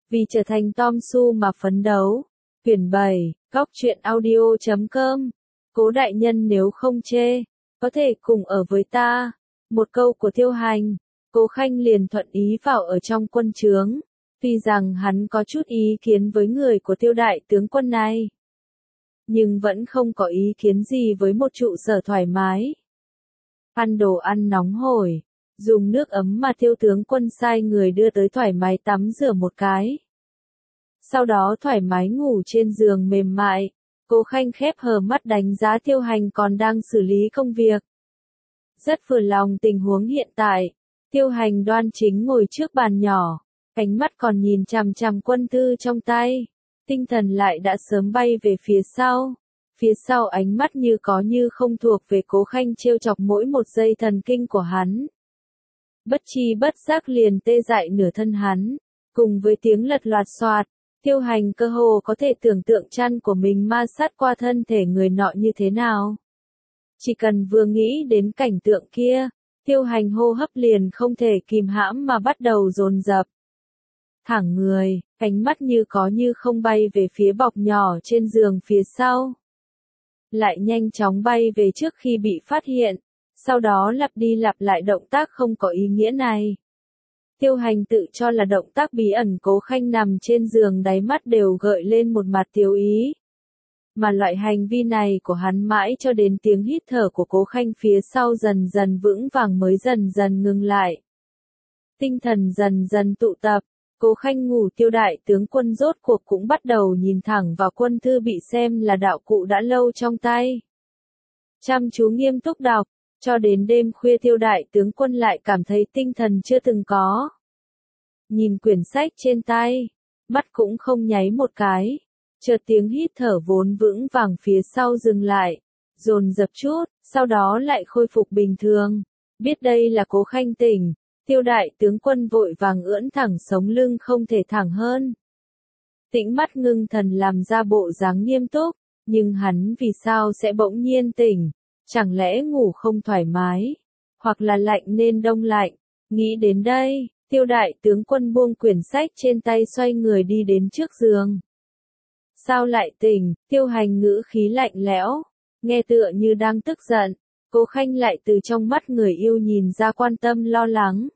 Vì trở thành Tom Su mà phấn đấu. Quyển 7, Góc truyện audio.com. Cố đại nhân nếu không chê, có thể cùng ở với ta. Một câu của Tiêu Hành, Cố Khanh liền thuận ý vào ở trong quân trướng. Tuy rằng hắn có chút ý kiến với người của Tiêu đại tướng quân này, nhưng vẫn không có ý kiến gì với một trụ sở thoải mái. Ăn đồ ăn nóng hổi, dùng nước ấm mà Tiêu tướng quân sai người đưa tới thoải mái tắm rửa một cái. Sau đó thoải mái ngủ trên giường mềm mại, Cố Khanh khép hờ mắt đánh giá Tiêu Hành còn đang xử lý công việc. Rất vừa lòng tình huống hiện tại, Tiêu Hành đoan chính ngồi trước bàn nhỏ, ánh mắt còn nhìn chằm chằm quân thư trong tay, tinh thần lại đã sớm bay về phía sau. Phía sau ánh mắt như có như không thuộc về Cố Khanh trêu chọc mỗi một giây thần kinh của hắn. Bất chi bất giác liền tê dại nửa thân hắn, cùng với tiếng lật loạt xoạt, Tiêu Hành cơ hồ có thể tưởng tượng chăn của mình ma sát qua thân thể người nọ như thế nào. Chỉ cần vừa nghĩ đến cảnh tượng kia, Tiêu Hành hô hấp liền không thể kìm hãm mà bắt đầu dồn dập. Thẳng người, ánh mắt như có như không bay về phía bọc nhỏ trên giường phía sau. Lại nhanh chóng bay về trước khi bị phát hiện, sau đó lặp đi lặp lại động tác không có ý nghĩa này. Tiêu Hành tự cho là động tác bí ẩn. Cố Khanh nằm trên giường đáy mắt đều gợi lên một mặt tiêu ý. Mà loại hành vi này của hắn mãi cho đến tiếng hít thở của Cố Khanh phía sau dần dần vững vàng mới dần dần ngừng lại. Tinh thần dần dần tụ tập, Cố Khanh ngủ. Tiêu đại tướng quân rốt cuộc cũng bắt đầu nhìn thẳng vào quân thư bị xem là đạo cụ đã lâu trong tay. Chăm chú nghiêm túc đọc, cho đến đêm khuya Tiêu đại tướng quân lại cảm thấy tinh thần chưa từng có. Nhìn quyển sách trên tay, mắt cũng không nháy một cái, chợt tiếng hít thở vốn vững vàng phía sau dừng lại, dồn dập chút, sau đó lại khôi phục bình thường. Biết đây là Cố Khanh tỉnh, Tiêu đại tướng quân vội vàng ưỡn thẳng sống lưng không thể thẳng hơn. Tĩnh mắt ngưng thần làm ra bộ dáng nghiêm túc, nhưng hắn vì sao sẽ bỗng nhiên tỉnh, chẳng lẽ ngủ không thoải mái, hoặc là lạnh nên đông lạnh. Nghĩ đến đây, Tiêu đại tướng quân buông quyển sách trên tay xoay người đi đến trước giường. Sao lại tỉnh? Tiêu Hành ngữ khí lạnh lẽo, nghe tựa như đang tức giận. Cố Khanh lại từ trong mắt người yêu nhìn ra quan tâm lo lắng.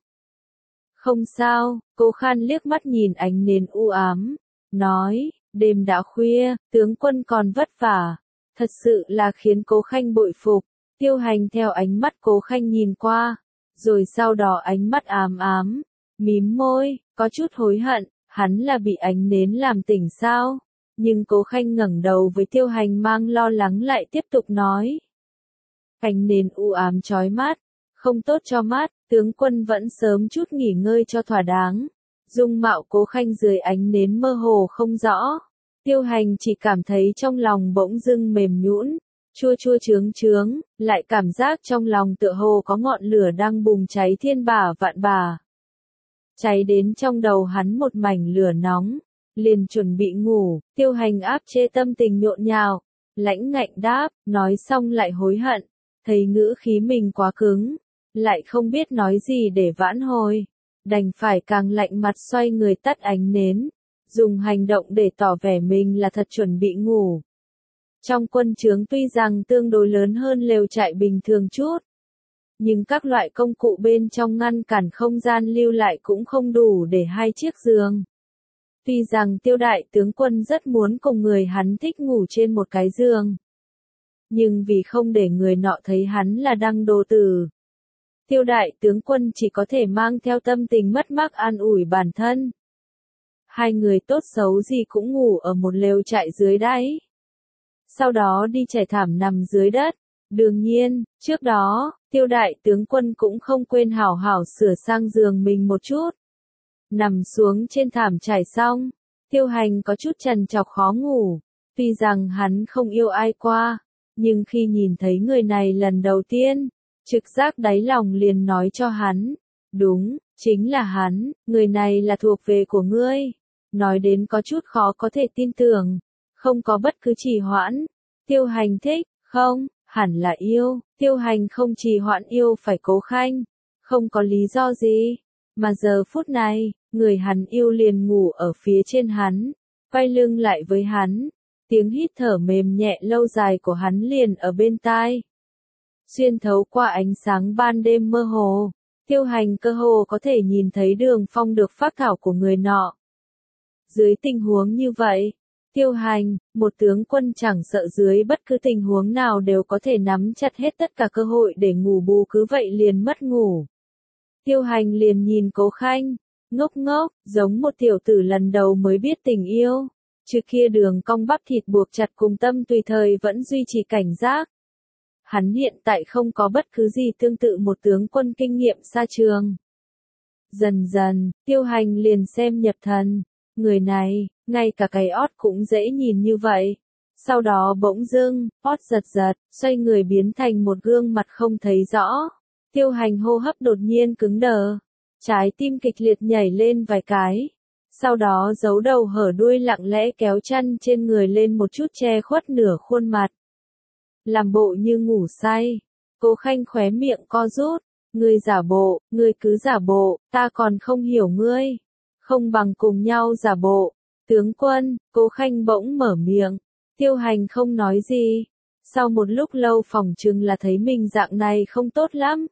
Không sao, Cố Khan liếc mắt nhìn ánh nến u ám, nói, đêm đã khuya, tướng quân còn vất vả. Thật sự là khiến Cố Khanh bội phục. Tiêu Hành theo ánh mắt Cố Khanh nhìn qua, rồi sau đó ánh mắt ám ám, mím môi, có chút hối hận, hắn là bị ánh nến làm tỉnh sao? Nhưng Cố Khanh ngẩng đầu với Tiêu Hành mang lo lắng lại tiếp tục nói. Ánh nến u ám chói mắt, không tốt cho mắt, tướng quân vẫn sớm chút nghỉ ngơi cho thỏa đáng. Dung mạo Cố Khanh dưới ánh nến mơ hồ không rõ. Tiêu Hành chỉ cảm thấy trong lòng bỗng dưng mềm nhũn, chua chua chướng chướng, lại cảm giác trong lòng tựa hồ có ngọn lửa đang bùng cháy thiên bả vạn bả. Cháy đến trong đầu hắn một mảnh lửa nóng, liền chuẩn bị ngủ. Tiêu Hành áp chế tâm tình nhộn nhạo, lãnh ngạnh đáp, nói xong lại hối hận, thấy ngữ khí mình quá cứng, lại không biết nói gì để vãn hồi, đành phải càng lạnh mặt xoay người tắt ánh nến, dùng hành động để tỏ vẻ mình là thật chuẩn bị ngủ. Trong quân trướng tuy rằng tương đối lớn hơn lều trại bình thường chút, nhưng các loại công cụ bên trong ngăn cản không gian lưu lại cũng không đủ để 2 chiếc giường. Tuy rằng Tiêu đại tướng quân rất muốn cùng người hắn thích ngủ trên một cái giường, nhưng vì không để người nọ thấy hắn là đăng đồ tử, Tiêu đại tướng quân chỉ có thể mang theo tâm tình mất mát an ủi bản thân. 2 người tốt xấu gì cũng ngủ ở một lều trại dưới đáy. Sau đó đi trải thảm nằm dưới đất. Đương nhiên, trước đó, Tiêu đại tướng quân cũng không quên hảo hảo sửa sang giường mình một chút. Nằm xuống trên thảm trải xong, Tiêu Hành có chút trằn trọc khó ngủ. Tuy rằng hắn không yêu ai qua, nhưng khi nhìn thấy người này lần đầu tiên, trực giác đáy lòng liền nói cho hắn, đúng, chính là hắn, người này là thuộc về của ngươi. Nói đến có chút khó có thể tin tưởng, không có bất cứ trì hoãn. Tiêu Hành thích, không, hẳn là yêu. Tiêu Hành không trì hoãn yêu phải Cố Khanh, không có lý do gì. Mà giờ phút này, người hắn yêu liền ngủ ở phía trên hắn, quay lưng lại với hắn, tiếng hít thở mềm nhẹ lâu dài của hắn liền ở bên tai. Xuyên thấu qua ánh sáng ban đêm mơ hồ, Tiêu Hành cơ hồ có thể nhìn thấy đường phong được phác thảo của người nọ. Dưới tình huống như vậy, Tiêu Hành, một tướng quân chẳng sợ dưới bất cứ tình huống nào đều có thể nắm chặt hết tất cả cơ hội để ngủ bù, cứ vậy liền mất ngủ. Tiêu Hành liền nhìn Cố Khanh, ngốc ngốc, giống một tiểu tử lần đầu mới biết tình yêu. Trước kia đường cong bắp thịt buộc chặt cùng tâm tùy thời vẫn duy trì cảnh giác. Hắn hiện tại không có bất cứ gì tương tự một tướng quân kinh nghiệm xa trường. Dần dần, Tiêu Hành liền xem nhập thần. Người này, ngay cả cái ót cũng dễ nhìn như vậy. Sau đó bỗng dưng, ót giật giật, xoay người biến thành một gương mặt không thấy rõ. Tiêu Hành hô hấp đột nhiên cứng đờ. Trái tim kịch liệt nhảy lên vài cái. Sau đó giấu đầu hở đuôi lặng lẽ kéo chăn trên người lên một chút che khuất nửa khuôn mặt. Làm bộ như ngủ say. Cố Khanh khóe miệng co rút. Ngươi giả bộ, ngươi cứ giả bộ, ta còn không hiểu ngươi. Không bằng cùng nhau giả bộ. Tướng quân, Cố Khanh bỗng mở miệng. Tiêu Hành không nói gì. Sau một lúc lâu phỏng chừng là thấy mình dạng này không tốt lắm.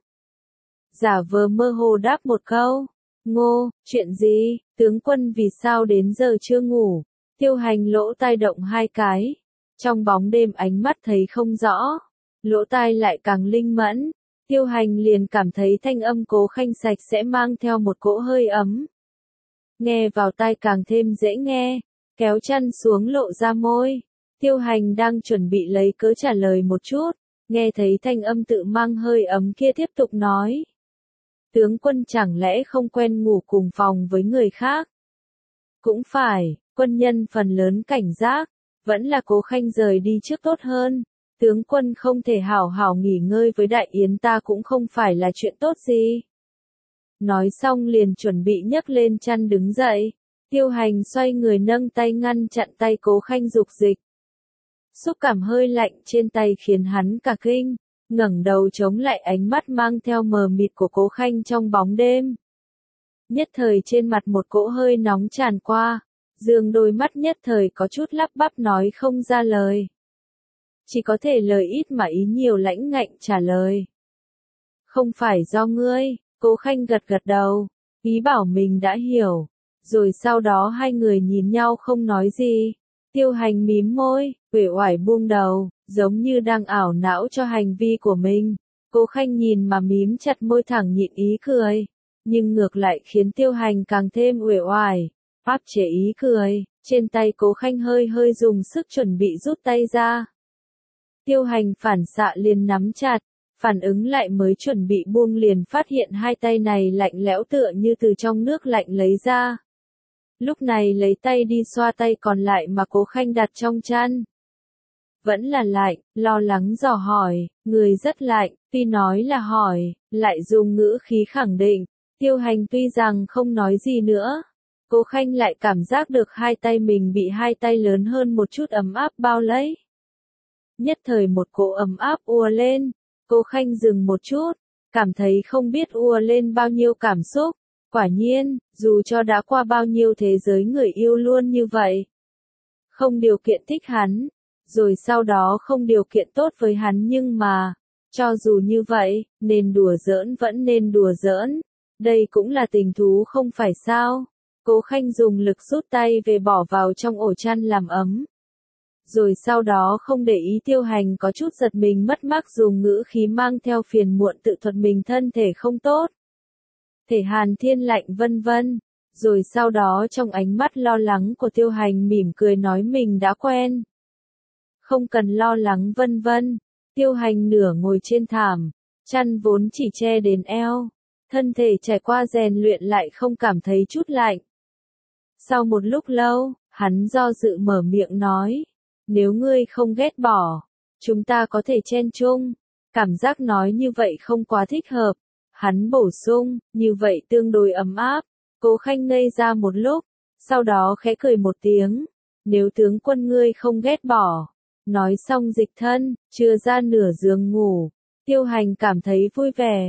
Giả vờ mơ hồ đáp một câu. Ngô, chuyện gì, tướng quân vì sao đến giờ chưa ngủ? Tiêu Hành lỗ tai động hai cái. Trong bóng đêm ánh mắt thấy không rõ. Lỗ tai lại càng linh mẫn. Tiêu Hành liền cảm thấy thanh âm Cố Khanh sạch sẽ mang theo một cỗ hơi ấm. Nghe vào tai càng thêm dễ nghe. Kéo chăn xuống lộ ra môi. Tiêu Hành đang chuẩn bị lấy cớ trả lời một chút. Nghe thấy thanh âm tự mang hơi ấm kia tiếp tục nói. Tướng quân chẳng lẽ không quen ngủ cùng phòng với người khác? Cũng phải, quân nhân phần lớn cảnh giác, vẫn là Cố Khanh rời đi trước tốt hơn. Tướng quân không thể hảo hảo nghỉ ngơi với đại yến ta cũng không phải là chuyện tốt gì. Nói xong liền chuẩn bị nhấc lên chăn đứng dậy. Tiêu Hành xoay người nâng tay ngăn chặn tay Cố Khanh dục dịch. Xúc cảm hơi lạnh trên tay khiến hắn cả kinh. Ngẩng đầu chống lại ánh mắt mang theo mờ mịt của Cố Khanh trong bóng đêm. Nhất thời trên mặt một cỗ hơi nóng tràn qua, dương đôi mắt nhất thời có chút lắp bắp nói không ra lời. Chỉ có thể lời ít mà ý nhiều lãnh ngạnh trả lời. Không phải do ngươi, Cố Khanh gật gật đầu, ý bảo mình đã hiểu. Rồi sau đó hai người nhìn nhau không nói gì. Tiêu Hành mím môi, uể oải buông đầu, giống như đang ảo não cho hành vi của mình. Cố Khanh nhìn mà mím chặt môi thẳng nhịn ý cười, nhưng ngược lại khiến Tiêu Hành càng thêm uể oải, áp chế ý cười. Trên tay Cố Khanh hơi hơi dùng sức chuẩn bị rút tay ra. Tiêu Hành phản xạ liền nắm chặt, phản ứng lại mới chuẩn bị buông liền phát hiện hai tay này lạnh lẽo tựa như từ trong nước lạnh lấy ra. Lúc này lấy tay đi xoa tay còn lại mà Cố Khanh đặt trong chăn. Vẫn là lạnh, lo lắng dò hỏi, người rất lạnh, tuy nói là hỏi, lại dùng ngữ khí khẳng định. Tiêu Hành tuy rằng không nói gì nữa. Cố Khanh lại cảm giác được hai tay mình bị hai tay lớn hơn một chút ấm áp bao lấy. Nhất thời một cỗ ấm áp ùa lên. Cố Khanh dừng một chút, cảm thấy không biết ùa lên bao nhiêu cảm xúc. Quả nhiên, dù cho đã qua bao nhiêu thế giới người yêu luôn như vậy. Không điều kiện thích hắn, rồi sau đó không điều kiện tốt với hắn nhưng mà, cho dù như vậy, nên đùa giỡn vẫn nên đùa giỡn. Đây cũng là tình thú không phải sao. Cố Khanh dùng lực rút tay về bỏ vào trong ổ chăn làm ấm. Rồi sau đó không để ý Tiêu Hành có chút giật mình mất mát dùng ngữ khí mang theo phiền muộn tự thuật mình thân thể không tốt. Thể hàn thiên lạnh vân vân. Rồi sau đó trong ánh mắt lo lắng của Tiêu Hành mỉm cười nói mình đã quen. Không cần lo lắng vân vân. Tiêu Hành nửa ngồi trên thảm, chăn vốn chỉ che đến eo. Thân thể trải qua rèn luyện lại không cảm thấy chút lạnh. Sau một lúc lâu, hắn do dự mở miệng nói. Nếu ngươi không ghét bỏ, chúng ta có thể chen chung. Cảm giác nói như vậy không quá thích hợp. Hắn bổ sung, như vậy tương đối ấm áp. Cố Khanh ngây ra một lúc, sau đó khẽ cười một tiếng. Nếu tướng quân ngươi không ghét bỏ. Nói xong dịch thân, chưa ra nửa giường ngủ. Tiêu Hành cảm thấy vui vẻ.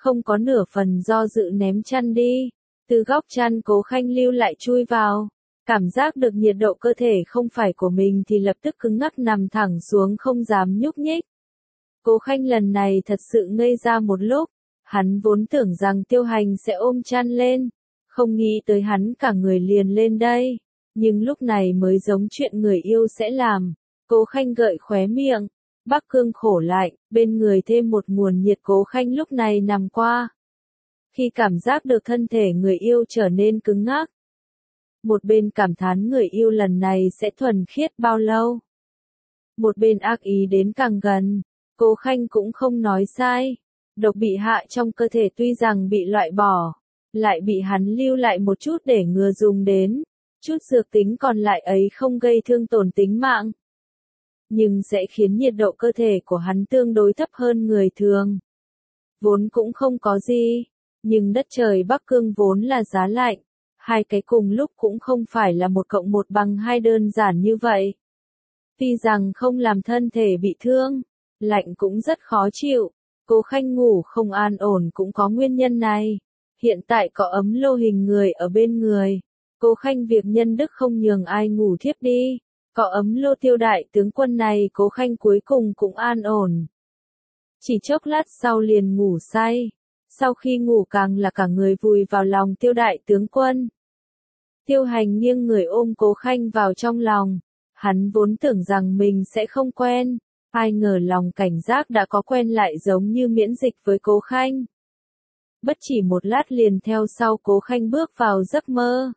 không có nửa phần do dự ném chăn đi. Từ góc chăn Cố Khanh lưu lại chui vào. Cảm giác được nhiệt độ cơ thể không phải của mình thì lập tức cứng ngắc nằm thẳng xuống không dám nhúc nhích. Cố Khanh lần này thật sự ngây ra một lúc. Hắn vốn tưởng rằng Tiêu Hành sẽ ôm chăn lên. Không nghĩ tới hắn cả người liền lên đây. Nhưng lúc này mới giống chuyện người yêu sẽ làm. Cố Khanh gợi khóe miệng. Bắc Cương khổ lại, bên người thêm một nguồn nhiệt. Cố Khanh lúc này nằm qua. Khi cảm giác được thân thể người yêu trở nên cứng ngắc. Một bên cảm thán người yêu lần này sẽ thuần khiết bao lâu. Một bên ác ý đến càng gần. Cố Khanh cũng không nói sai. Độc bị hạ trong cơ thể tuy rằng bị loại bỏ, lại bị hắn lưu lại một chút để ngừa dùng đến. Chút dược tính còn lại ấy không gây thương tổn tính mạng. Nhưng sẽ khiến nhiệt độ cơ thể của hắn tương đối thấp hơn người thường. Vốn cũng không có gì. Nhưng đất trời Bắc Cương vốn là giá lạnh. Hai cái cùng lúc cũng không phải là 1+1=2 đơn giản như vậy. Tuy rằng không làm thân thể bị thương, lạnh cũng rất khó chịu. Cố Khanh ngủ không an ổn cũng có nguyên nhân này. Hiện tại có ấm lô hình người ở bên người. Cố Khanh việc nhân đức không nhường ai ngủ thiếp đi. Có ấm lô Tiêu đại tướng quân này Cố Khanh cuối cùng cũng an ổn. Chỉ chốc lát sau liền ngủ say. Sau khi ngủ càng là cả người vùi vào lòng Tiêu đại tướng quân. Tiêu Hành nghiêng người ôm Cố Khanh vào trong lòng. Hắn vốn tưởng rằng mình sẽ không quen. Ai ngờ lòng cảnh giác đã có quen lại giống như miễn dịch với Cố Khanh. Bất chỉ một lát liền theo sau Cố Khanh bước vào giấc mơ.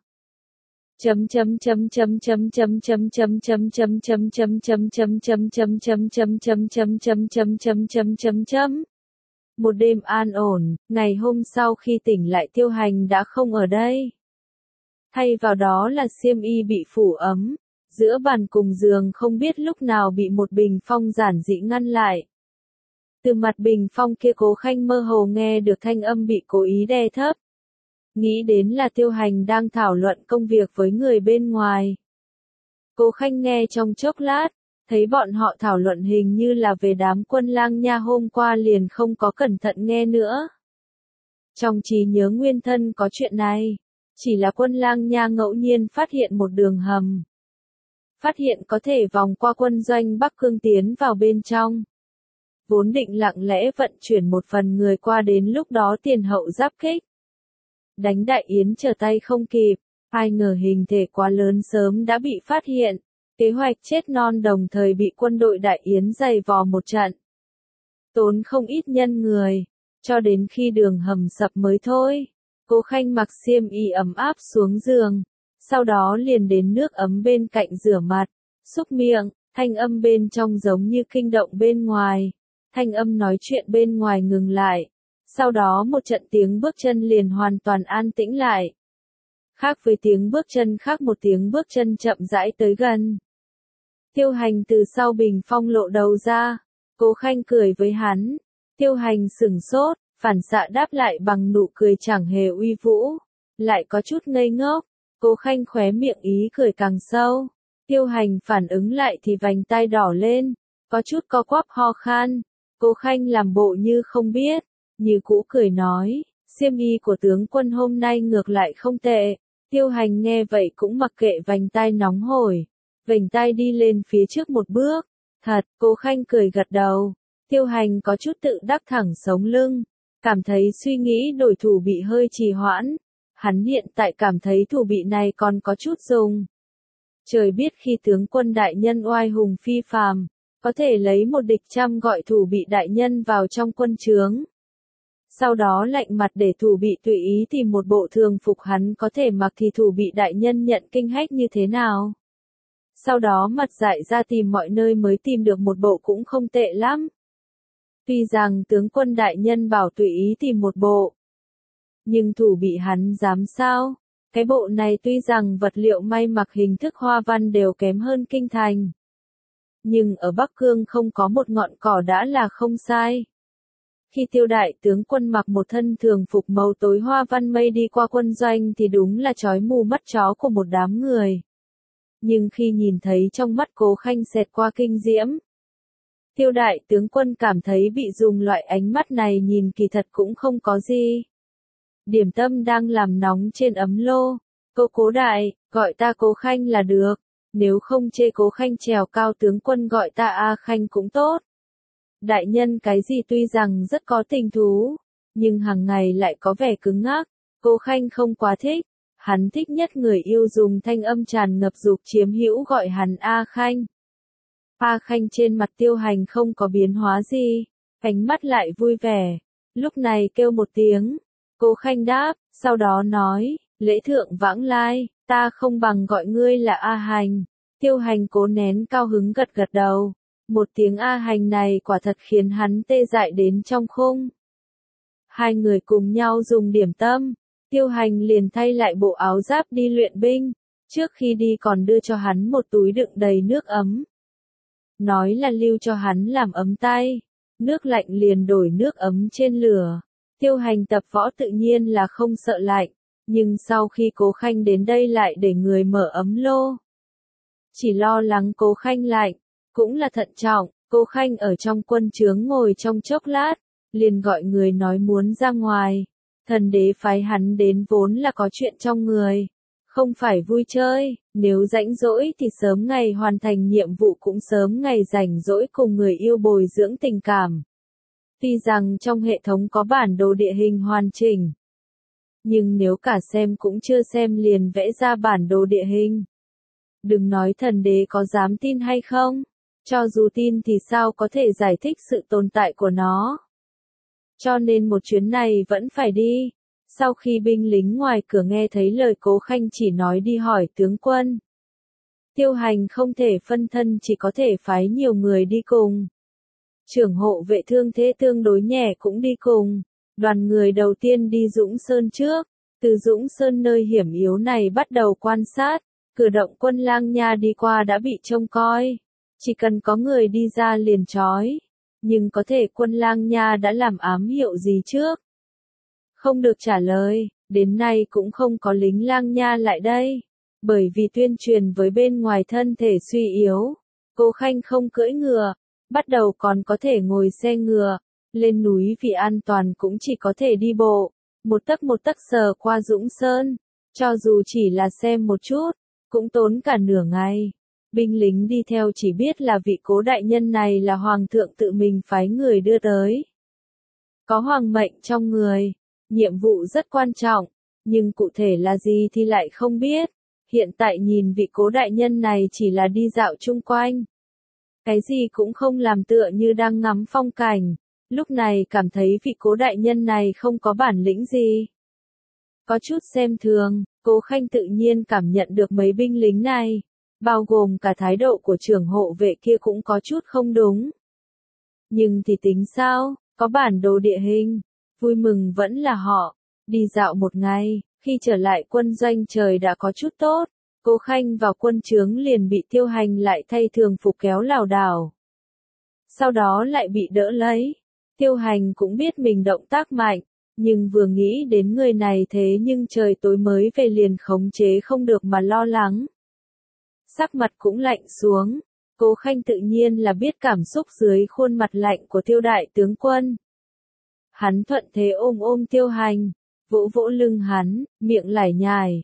Một đêm an ổn, ngày hôm sau khi tỉnh lại Tiêu Hành đã không ở đây. Thay vào đó là xiêm y bị phủ ấm. Giữa bàn cùng giường không biết lúc nào bị một bình phong giản dị ngăn lại. Từ mặt bình phong kia Cố Khanh mơ hồ nghe được thanh âm bị cố ý đè thấp. Nghĩ đến là Tiêu Hành đang thảo luận công việc với người bên ngoài. Cố Khanh nghe trong chốc lát, thấy bọn họ thảo luận hình như là về đám Quân Lang Nha hôm qua liền không có cẩn thận nghe nữa. Trong trí nhớ nguyên thân có chuyện này, chỉ là Quân Lang Nha ngẫu nhiên phát hiện một đường hầm. Phát hiện có thể vòng qua quân doanh Bắc Cương tiến vào bên trong. Vốn định lặng lẽ vận chuyển một phần người qua đến lúc đó tiền hậu giáp kích. Đánh Đại Yến trở tay không kịp, ai ngờ hình thể quá lớn sớm đã bị phát hiện. Kế hoạch chết non đồng thời bị quân đội Đại Yến giày vò một trận. Tốn không ít nhân người, cho đến khi đường hầm sập mới thôi. Cố Khanh mặc xiêm y ấm áp xuống giường. Sau đó liền đến nước ấm bên cạnh rửa mặt, xúc miệng, thanh âm bên trong giống như kinh động bên ngoài. Thanh âm nói chuyện bên ngoài ngừng lại. Sau đó một trận tiếng bước chân liền hoàn toàn an tĩnh lại. Khác với tiếng bước chân khác một tiếng bước chân chậm rãi tới gần. Tiêu Hành từ sau bình phong lộ đầu ra. Cố Khanh cười với hắn. Tiêu Hành sửng sốt, phản xạ đáp lại bằng nụ cười chẳng hề uy vũ. Lại có chút ngây ngốc. Cố Khanh khóe miệng ý cười càng sâu. Tiêu Hành phản ứng lại thì vành tai đỏ lên. Có chút co quắp ho khan. Cố Khanh làm bộ như không biết. Như cũ cười nói. Xiêm y của tướng quân hôm nay ngược lại không tệ. Tiêu Hành nghe vậy cũng mặc kệ vành tai nóng hổi. Vành tai đi lên phía trước một bước. Thật, Cố Khanh cười gật đầu. Tiêu Hành có chút tự đắc thẳng sống lưng. Cảm thấy suy nghĩ đổi thủ bị hơi trì hoãn. Hắn hiện tại cảm thấy thủ bị này còn có chút dùng. Trời biết khi tướng quân đại nhân oai hùng phi phàm, có thể lấy một địch trăm gọi thủ bị đại nhân vào trong quân trướng. Sau đó lạnh mặt để thủ bị tùy ý tìm một bộ thường phục hắn có thể mặc thì thủ bị đại nhân nhận kinh hách như thế nào. Sau đó mặt dại ra tìm mọi nơi mới tìm được một bộ cũng không tệ lắm. Tuy rằng tướng quân đại nhân bảo tùy ý tìm một bộ. Nhưng thủ bị hắn dám sao? Cái bộ này tuy rằng vật liệu may mặc hình thức hoa văn đều kém hơn kinh thành. Nhưng ở Bắc Cương không có một ngọn cỏ đã là không sai. Khi Tiêu đại tướng quân mặc một thân thường phục màu tối hoa văn mây đi qua quân doanh thì đúng là chói mù mắt chó của một đám người. Nhưng khi nhìn thấy trong mắt Cố Khanh xẹt qua kinh diễm, Tiêu đại tướng quân cảm thấy bị dùng loại ánh mắt này nhìn kỳ thật cũng không có gì. Điểm tâm đang làm nóng trên ấm lô. Cố đại, gọi ta Cố Khanh là được. Nếu không chê Cố Khanh trèo cao tướng quân gọi ta A Khanh cũng tốt. Đại nhân cái gì tuy rằng rất có tình thú, nhưng hàng ngày lại có vẻ cứng ngắc. Cố Khanh không quá thích. Hắn thích nhất người yêu dùng thanh âm tràn ngập dục chiếm hữu gọi hắn A Khanh. A Khanh trên mặt Tiêu Hành không có biến hóa gì, ánh mắt lại vui vẻ. Lúc này kêu một tiếng. Cố Khanh đáp, sau đó nói, lễ thượng vãng lai, ta không bằng gọi ngươi là A Hành. Tiêu Hành cố nén cao hứng gật gật đầu. Một tiếng A Hành này quả thật khiến hắn tê dại đến trong khung. Hai người cùng nhau dùng điểm tâm. Tiêu Hành liền thay lại bộ áo giáp đi luyện binh. Trước khi đi còn đưa cho hắn một túi đựng đầy nước ấm. Nói là lưu cho hắn làm ấm tay. Nước lạnh liền đổi nước ấm trên lửa. Tiêu Hành tập võ tự nhiên là không sợ lạnh. Nhưng sau khi Cố Khanh đến đây lại để người mở ấm lô. Chỉ lo lắng Cố Khanh lạnh. Cũng là thận trọng. Cố Khanh ở trong quân trướng ngồi trong chốc lát. Liền gọi người nói muốn ra ngoài. Thần đế phái hắn đến vốn là có chuyện trong người. Không phải vui chơi, nếu rãnh rỗi thì sớm ngày hoàn thành nhiệm vụ cũng sớm ngày rảnh rỗi cùng người yêu bồi dưỡng tình cảm. Tuy rằng trong hệ thống có bản đồ địa hình hoàn chỉnh, nhưng nếu cả xem cũng chưa xem liền vẽ ra bản đồ địa hình. Đừng nói thần đế có dám tin hay không, cho dù tin thì sao có thể giải thích sự tồn tại của nó. Cho nên một chuyến này vẫn phải đi. Sau khi binh lính ngoài cửa nghe thấy lời Cố Khanh chỉ nói đi hỏi tướng quân. Tiêu Hành không thể phân thân chỉ có thể phái nhiều người đi cùng. Trưởng hộ vệ thương thế tương đối nhẹ cũng đi cùng. Đoàn người đầu tiên đi Dũng Sơn trước. Từ Dũng Sơn nơi hiểm yếu này bắt đầu quan sát. Cử động quân lang nha đi qua đã bị trông coi. Chỉ cần có người đi ra liền trói. Nhưng có thể quân lang nha đã làm ám hiệu gì trước? Không được trả lời, đến nay cũng không có lính lang nha lại đây. Bởi vì tuyên truyền với bên ngoài thân thể suy yếu. Cố Khanh không cưỡi ngựa, bắt đầu còn có thể ngồi xe ngựa. Lên núi vì an toàn cũng chỉ có thể đi bộ. Một tấc sờ qua Dũng Sơn. Cho dù chỉ là xem một chút, cũng tốn cả nửa ngày. Binh lính đi theo chỉ biết là vị Cố đại nhân này là hoàng thượng tự mình phái người đưa tới. Có hoàng mệnh trong người, nhiệm vụ rất quan trọng, nhưng cụ thể là gì thì lại không biết. Hiện tại nhìn vị Cố đại nhân này chỉ là đi dạo chung quanh. Cái gì cũng không làm tựa như đang ngắm phong cảnh. Lúc này cảm thấy vị Cố đại nhân này không có bản lĩnh gì. Có chút xem thường, Cố Khanh tự nhiên cảm nhận được mấy binh lính này. Bao gồm cả thái độ của trưởng hộ vệ kia cũng có chút không đúng. Nhưng thì tính sao, có bản đồ địa hình, vui mừng vẫn là họ. Đi dạo một ngày, khi trở lại quân doanh trời đã có chút tốt. Cố Khanh vào quân trướng liền bị Tiêu Hành lại thay thường phục kéo lảo đảo. Sau đó lại bị đỡ lấy. Tiêu Hành cũng biết mình động tác mạnh, nhưng vừa nghĩ đến người này thế nhưng trời tối mới về liền khống chế không được mà lo lắng. Sắc mặt cũng lạnh xuống. Cố Khanh tự nhiên là biết cảm xúc dưới khuôn mặt lạnh của Tiêu đại tướng quân. Hắn thuận thế ôm Tiêu Hành, vỗ vỗ lưng hắn, miệng lải nhải,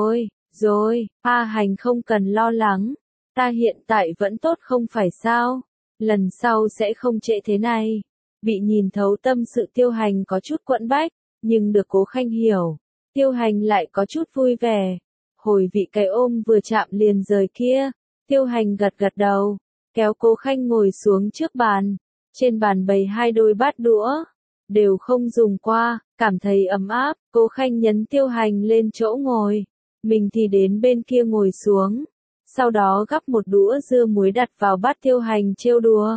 rồi, A Hành không cần lo lắng, ta hiện tại vẫn tốt không phải sao, lần sau sẽ không trễ thế này. Bị nhìn thấu tâm sự Tiêu Hành có chút quẫn bách, nhưng được Cố Khanh hiểu, Tiêu Hành lại có chút vui vẻ. Hồi vị cái ôm vừa chạm liền rời kia, Tiêu Hành gật gật đầu, kéo Cố Khanh ngồi xuống trước bàn. Trên bàn bày hai đôi bát đũa, đều không dùng qua, cảm thấy ấm áp. Cố Khanh nhấn Tiêu Hành lên chỗ ngồi, mình thì đến bên kia ngồi xuống. Sau đó gắp một đũa dưa muối đặt vào bát Tiêu Hành trêu đùa.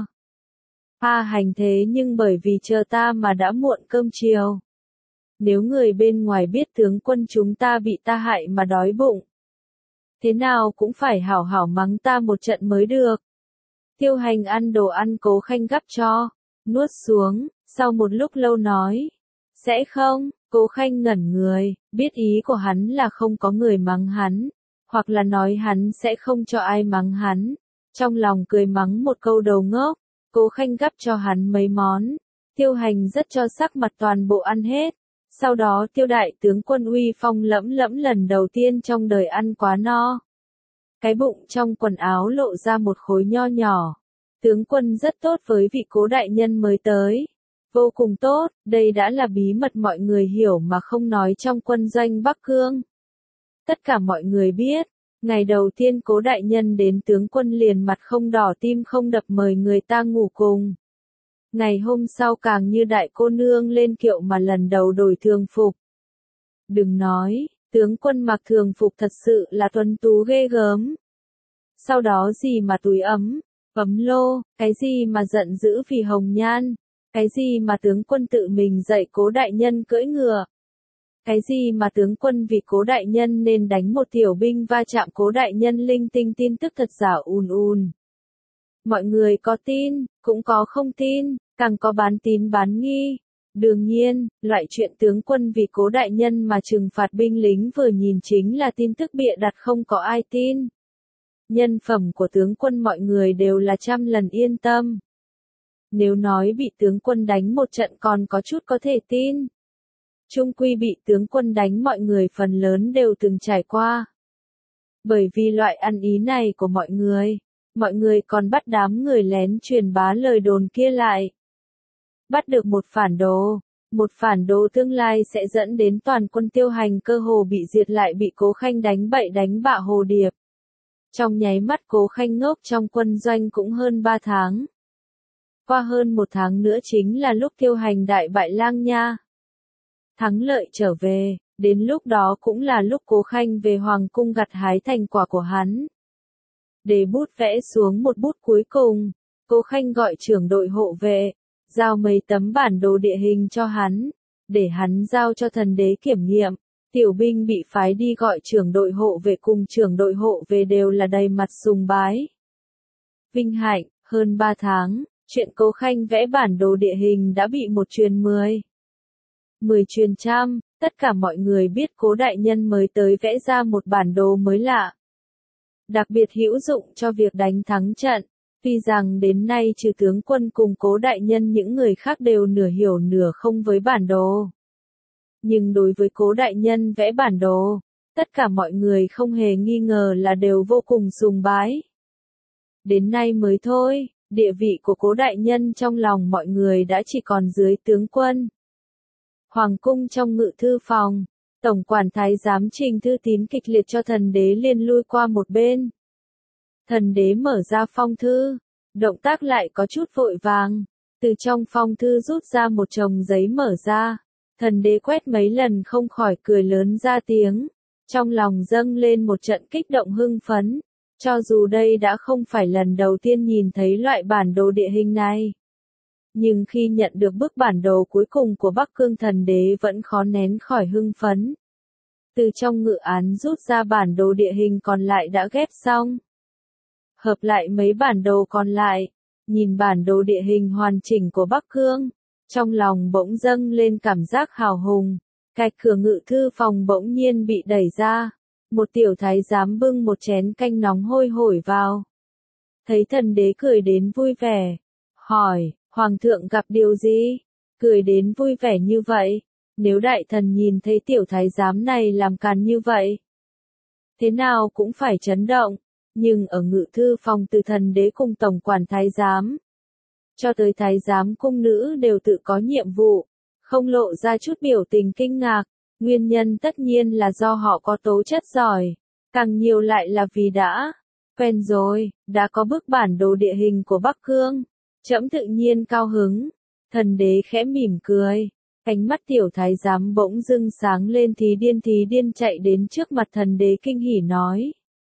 A Hành thế nhưng bởi vì chờ ta mà đã muộn cơm chiều. Nếu người bên ngoài biết tướng quân chúng ta bị ta hại mà đói bụng, thế nào cũng phải hảo hảo mắng ta một trận mới được. Tiêu Hành ăn đồ ăn Cố Khanh gắp cho, nuốt xuống, sau một lúc lâu nói, sẽ không. Cố Khanh ngẩn người, biết ý của hắn là không có người mắng hắn, hoặc là nói hắn sẽ không cho ai mắng hắn. Trong lòng cười mắng một câu đầu ngốc, Cố Khanh gắp cho hắn mấy món, Tiêu Hành rất cho sắc mặt toàn bộ ăn hết. Sau đó Tiêu đại tướng quân uy phong lẫm lẫm lần đầu tiên trong đời ăn quá no. Cái bụng trong quần áo lộ ra một khối nho nhỏ. Tướng quân rất tốt với vị Cố đại nhân mới tới. Vô cùng tốt, đây đã là bí mật mọi người hiểu mà không nói trong quân doanh Bắc Cương. Tất cả mọi người biết, ngày đầu tiên Cố đại nhân đến tướng quân liền mặt không đỏ tim không đập mời người ta ngủ cùng. Ngày hôm sau càng như đại cô nương lên kiệu mà lần đầu đổi thường phục. Đừng nói, tướng quân mặc thường phục thật sự là tuấn tú ghê gớm. Sau đó gì mà túi ấm lô, cái gì mà giận dữ vì hồng nhan, cái gì mà tướng quân tự mình dạy Cố đại nhân cưỡi ngựa. Cái gì mà tướng quân vì Cố đại nhân nên đánh một tiểu binh va chạm Cố đại nhân linh tinh tin tức thật giả ùn ùn. Mọi người có tin, cũng có không tin, càng có bán tín bán nghi. Đương nhiên, loại chuyện tướng quân vì Cố đại nhân mà trừng phạt binh lính vừa nhìn chính là tin tức bịa đặt không có ai tin. Nhân phẩm của tướng quân mọi người đều là trăm lần yên tâm. Nếu nói bị tướng quân đánh một trận còn có chút có thể tin. Chung quy bị tướng quân đánh mọi người phần lớn đều từng trải qua. Bởi vì loại ăn ý này của mọi người còn bắt đám người lén truyền bá lời đồn kia lại. Bắt được một phản đồ tương lai sẽ dẫn đến toàn quân Tiêu Hành cơ hồ bị diệt lại bị Cố Khanh đánh bậy đánh bạ hồ điệp. Trong nháy mắt Cố Khanh ngốc trong quân doanh cũng hơn 3 tháng. Qua hơn 1 tháng nữa chính là lúc Tiêu Hành đại bại Lang Nha. Thắng lợi trở về, đến lúc đó cũng là lúc Cố Khanh về Hoàng cung gặt hái thành quả của hắn. Để bút vẽ xuống một bút cuối cùng, Cố Khanh gọi trưởng đội hộ vệ, giao mấy tấm bản đồ địa hình cho hắn, để hắn giao cho thần đế kiểm nghiệm. Tiểu binh bị phái đi gọi trưởng đội hộ vệ cùng trưởng đội hộ về đều là đầy mặt sùng bái. Vinh hạnh, hơn 3 tháng, chuyện Cố Khanh vẽ bản đồ địa hình đã bị một truyền 10 truyền trăm, tất cả mọi người biết Cố đại nhân mới tới vẽ ra một bản đồ mới lạ. Đặc biệt hữu dụng cho việc đánh thắng trận, tuy rằng đến nay trừ tướng quân cùng Cố đại nhân những người khác đều nửa hiểu nửa không với bản đồ. Nhưng đối với Cố đại nhân vẽ bản đồ, tất cả mọi người không hề nghi ngờ là đều vô cùng sùng bái. Đến nay mới thôi, địa vị của Cố đại nhân trong lòng mọi người đã chỉ còn dưới tướng quân. Hoàng cung trong ngự thư phòng, tổng quản thái giám trình thư tín kịch liệt cho thần đế liền lui qua một bên. Thần đế mở ra phong thư, động tác lại có chút vội vàng, từ trong phong thư rút ra một chồng giấy mở ra. Thần đế quét mấy lần không khỏi cười lớn ra tiếng, trong lòng dâng lên một trận kích động hưng phấn, cho dù đây đã không phải lần đầu tiên nhìn thấy loại bản đồ địa hình này. Nhưng khi nhận được bức bản đồ cuối cùng của Bắc Cương thần đế vẫn khó nén khỏi hưng phấn. Từ trong ngự án rút ra bản đồ địa hình còn lại đã ghép xong. Hợp lại mấy bản đồ còn lại, nhìn bản đồ địa hình hoàn chỉnh của Bắc Cương. Trong lòng bỗng dâng lên cảm giác hào hùng, cái cửa ngự thư phòng bỗng nhiên bị đẩy ra, một tiểu thái giám bưng một chén canh nóng hôi hổi vào. Thấy thần đế cười đến vui vẻ, hỏi, Hoàng thượng gặp điều gì? Cười đến vui vẻ như vậy, nếu đại thần nhìn thấy tiểu thái giám này làm càn như vậy, thế nào cũng phải chấn động, nhưng ở ngự thư phòng từ thần đế cùng tổng quản thái giám, cho tới thái giám cung nữ đều tự có nhiệm vụ, không lộ ra chút biểu tình kinh ngạc, nguyên nhân tất nhiên là do họ có tố chất giỏi, càng nhiều lại là vì đã quen rồi, đã có bức bản đồ địa hình của Bắc Cương, trẫm tự nhiên cao hứng. Thần đế khẽ mỉm cười, ánh mắt tiểu thái giám bỗng dưng sáng lên thí điên chạy đến trước mặt thần đế kinh hỉ nói.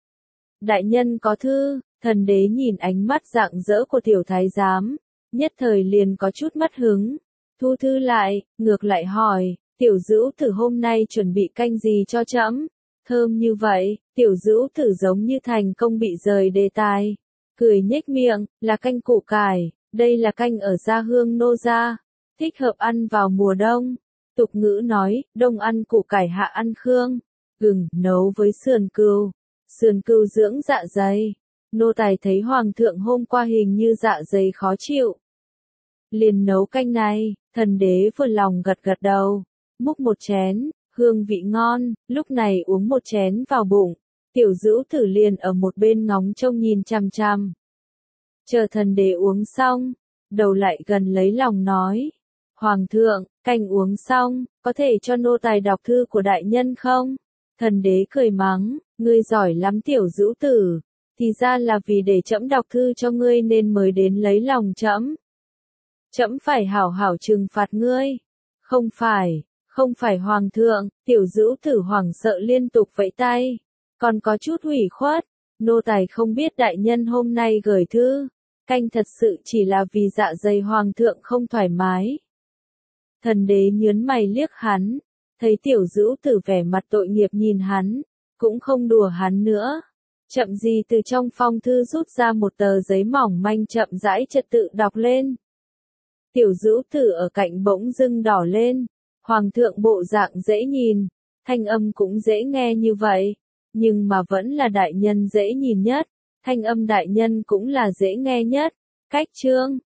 Đại nhân có thư, thần đế nhìn ánh mắt rạng rỡ của tiểu thái giám, nhất thời liền có chút mất hứng, thu thư lại, ngược lại hỏi, tiểu dữu tử hôm nay chuẩn bị canh gì cho trẫm? Thơm như vậy, tiểu dữu tử giống như thành công bị rời đề tài, cười nhếch miệng, là canh củ cải, đây là canh ở gia hương nô gia, thích hợp ăn vào mùa đông. Tục ngữ nói, đông ăn củ cải hạ ăn khương, gừng nấu với sườn cừu dưỡng dạ dày, Nô tài thấy hoàng thượng hôm qua hình như dạ dày khó chịu. Liền nấu canh này, thần đế vừa lòng gật gật đầu, múc một chén, hương vị ngon, lúc này uống một chén vào bụng, tiểu dữ tử liền ở một bên ngóng trông nhìn chằm chằm. Chờ thần đế uống xong, đầu lại gần lấy lòng nói, Hoàng thượng, canh uống xong, có thể cho nô tài đọc thư của đại nhân không? Thần đế cười mắng, ngươi giỏi lắm tiểu dữ tử, thì ra là vì để trẫm đọc thư cho ngươi nên mới đến lấy lòng trẫm. Trẫm phải hảo hảo trừng phạt ngươi. Không phải hoàng thượng, tiểu dữ tử hoảng sợ liên tục vẫy tay, còn có chút ủy khuất, nô tài không biết đại nhân hôm nay gửi thư, canh thật sự chỉ là vì dạ dày hoàng thượng không thoải mái. Thần đế nhớn mày liếc hắn, thấy tiểu dữ tử vẻ mặt tội nghiệp nhìn hắn, cũng không đùa hắn nữa. Chậm gì từ trong phong thư rút ra một tờ giấy mỏng manh chậm rãi trật tự đọc lên. Tiểu dữ tử ở cạnh bỗng dưng đỏ lên, hoàng thượng bộ dạng dễ nhìn, thanh âm cũng dễ nghe như vậy, nhưng mà vẫn là đại nhân dễ nhìn nhất, thanh âm đại nhân cũng là dễ nghe nhất. Cách chương